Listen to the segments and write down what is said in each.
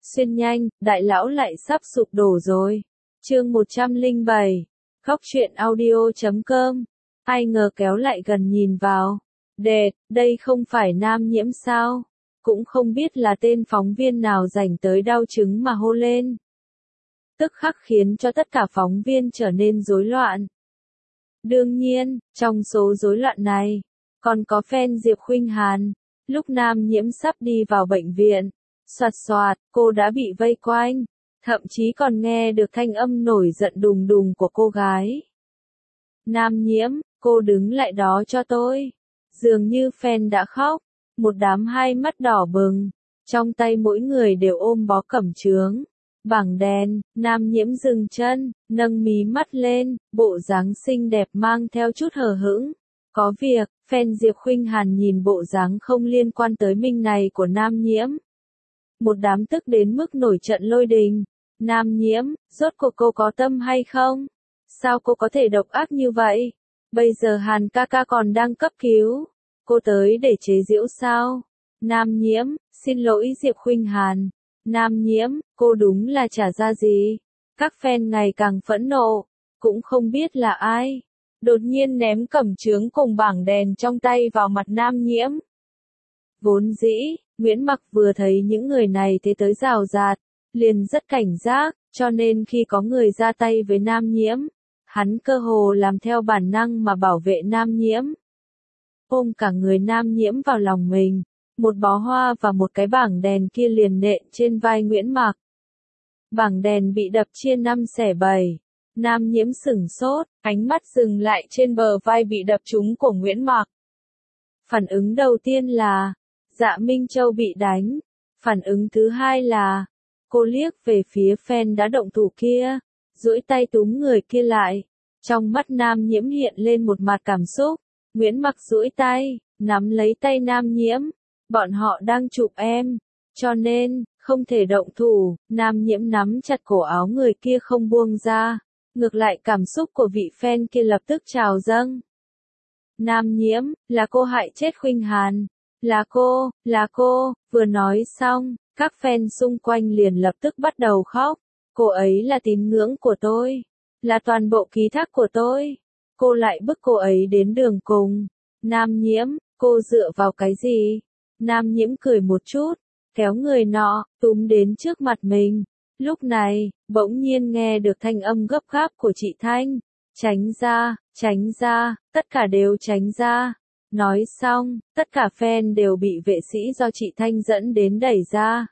Xuyên nhanh, đại lão lại sắp sụp đổ rồi. Chương 107. Khóc chuyện audio.com. Ai ngờ kéo lại gần nhìn vào. Đệt, đây không phải Nam Nhiễm sao? Cũng không biết là tên phóng viên nào rảnh tới đau chứng mà hô lên. Tức khắc khiến cho tất cả phóng viên trở nên rối loạn. Đương nhiên, trong số rối loạn này, còn có fan Diệp Khuynh Hàn. Lúc Nam Nhiễm sắp đi vào bệnh viện, soạt soạt, cô đã bị vây quanh, thậm chí còn nghe được thanh âm nổi giận đùng đùng của cô gái. Nam Nhiễm, cô đứng lại đó cho tôi. Dường như fan đã khóc, một đám hai mắt đỏ bừng, trong tay mỗi người đều ôm bó cẩm chướng. Bảng đèn, Nam Nhiễm dừng chân, nâng mí mắt lên, bộ dáng xinh đẹp mang theo chút hờ hững. Có việc, fan Diệp Khuynh Hàn nhìn bộ dáng không liên quan tới mình này của Nam Nhiễm. Một đám tức đến mức nổi trận lôi đình. Nam Nhiễm, rốt cuộc cô có tâm hay không? Sao cô có thể độc ác như vậy? Bây giờ Hàn ca ca còn đang cấp cứu. Cô tới để chế giễu sao? Nam Nhiễm, xin lỗi Diệp Khuynh Hàn. Nam Nhiễm, cô đúng là chả ra gì. Các fan ngày càng phẫn nộ, cũng không biết là ai. Đột nhiên ném cẩm chướng cùng bảng đèn trong tay vào mặt Nam Nhiễm. Vốn dĩ, Nguyễn Mặc vừa thấy những người này thế tới rào rạt, liền rất cảnh giác, cho nên khi có người ra tay với Nam Nhiễm, hắn cơ hồ làm theo bản năng mà bảo vệ Nam Nhiễm. Ôm cả người Nam Nhiễm vào lòng mình, một bó hoa và một cái bảng đèn kia liền nện trên vai Nguyễn Mặc. Bảng đèn bị đập chia 5 xẻ 7. Nam Nhiễm sửng sốt, ánh mắt dừng lại trên bờ vai bị đập trúng của Nguyễn Mặc. Phản ứng đầu tiên là, Dạ Minh Châu bị đánh. Phản ứng thứ hai là, cô liếc về phía fan đã động thủ kia, duỗi tay túm người kia lại. Trong mắt Nam Nhiễm hiện lên một mặt cảm xúc. Nguyễn Mặc duỗi tay, nắm lấy tay Nam Nhiễm. Bọn họ đang chụp em, cho nên, không thể động thủ. Nam Nhiễm nắm chặt cổ áo người kia không buông ra. Ngược lại cảm xúc của vị fan kia lập tức trào dâng. Nam Nhiễm, là cô hại chết Khuynh Hàn. Là cô, vừa nói xong, các fan xung quanh liền lập tức bắt đầu khóc. Cô ấy là tín ngưỡng của tôi, là toàn bộ ký thác của tôi. Cô lại bức cô ấy đến đường cùng. Nam Nhiễm, cô dựa vào cái gì? Nam Nhiễm cười một chút, kéo người nọ, túm đến trước mặt mình. Lúc này, bỗng nhiên nghe được thanh âm gấp gáp của chị Thanh. Tránh ra, tất cả đều tránh ra. Nói xong, tất cả fan đều bị vệ sĩ do chị Thanh dẫn đến đẩy ra.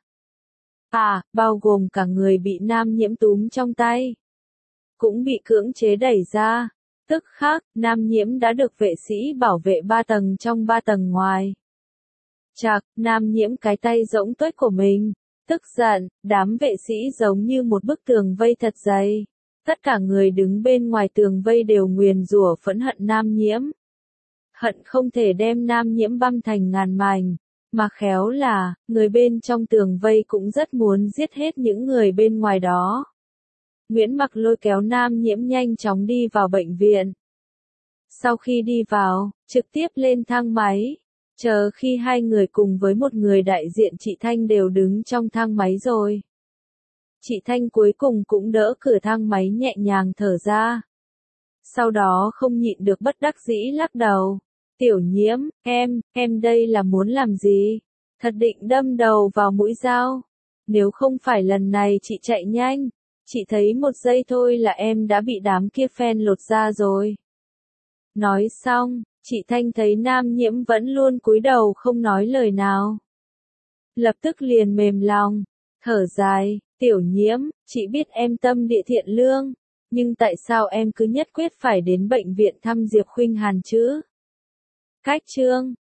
Bao gồm cả người bị Nam Nhiễm túm trong tay. Cũng bị cưỡng chế đẩy ra. Tức khắc, Nam Nhiễm đã được vệ sĩ bảo vệ 3 tầng trong 3 tầng ngoài. Chạc, Nam Nhiễm cái tay rỗng tuếch của mình. Tức giận, đám vệ sĩ giống như một bức tường vây thật dày. Tất cả người đứng bên ngoài tường vây đều nguyền rủa phẫn hận Nam Nhiễm. Hận không thể đem Nam Nhiễm băm thành ngàn mảnh. Mà khéo là, người bên trong tường vây cũng rất muốn giết hết những người bên ngoài đó. Nguyễn Mặc lôi kéo Nam Nhiễm nhanh chóng đi vào bệnh viện. Sau khi đi vào, trực tiếp lên thang máy. Chờ khi hai người cùng với một người đại diện chị Thanh đều đứng trong thang máy rồi. Chị Thanh cuối cùng cũng đỡ cửa thang máy nhẹ nhàng thở ra. Sau đó không nhịn được bất đắc dĩ lắc đầu. Tiểu Nhiễm, em đây là muốn làm gì? Thật định đâm đầu vào mũi dao. Nếu không phải lần này chị chạy nhanh, chị thấy 1 giây thôi là em đã bị đám kia fan lột da rồi. Nói xong, chị Thanh thấy Nam Nhiễm vẫn luôn cúi đầu không nói lời nào. Lập tức liền mềm lòng, thở dài, Tiểu Nhiễm, chị biết em tâm địa thiện lương, nhưng tại sao em cứ nhất quyết phải đến bệnh viện thăm Diệp Khuynh Hàn chứ? Cách chương,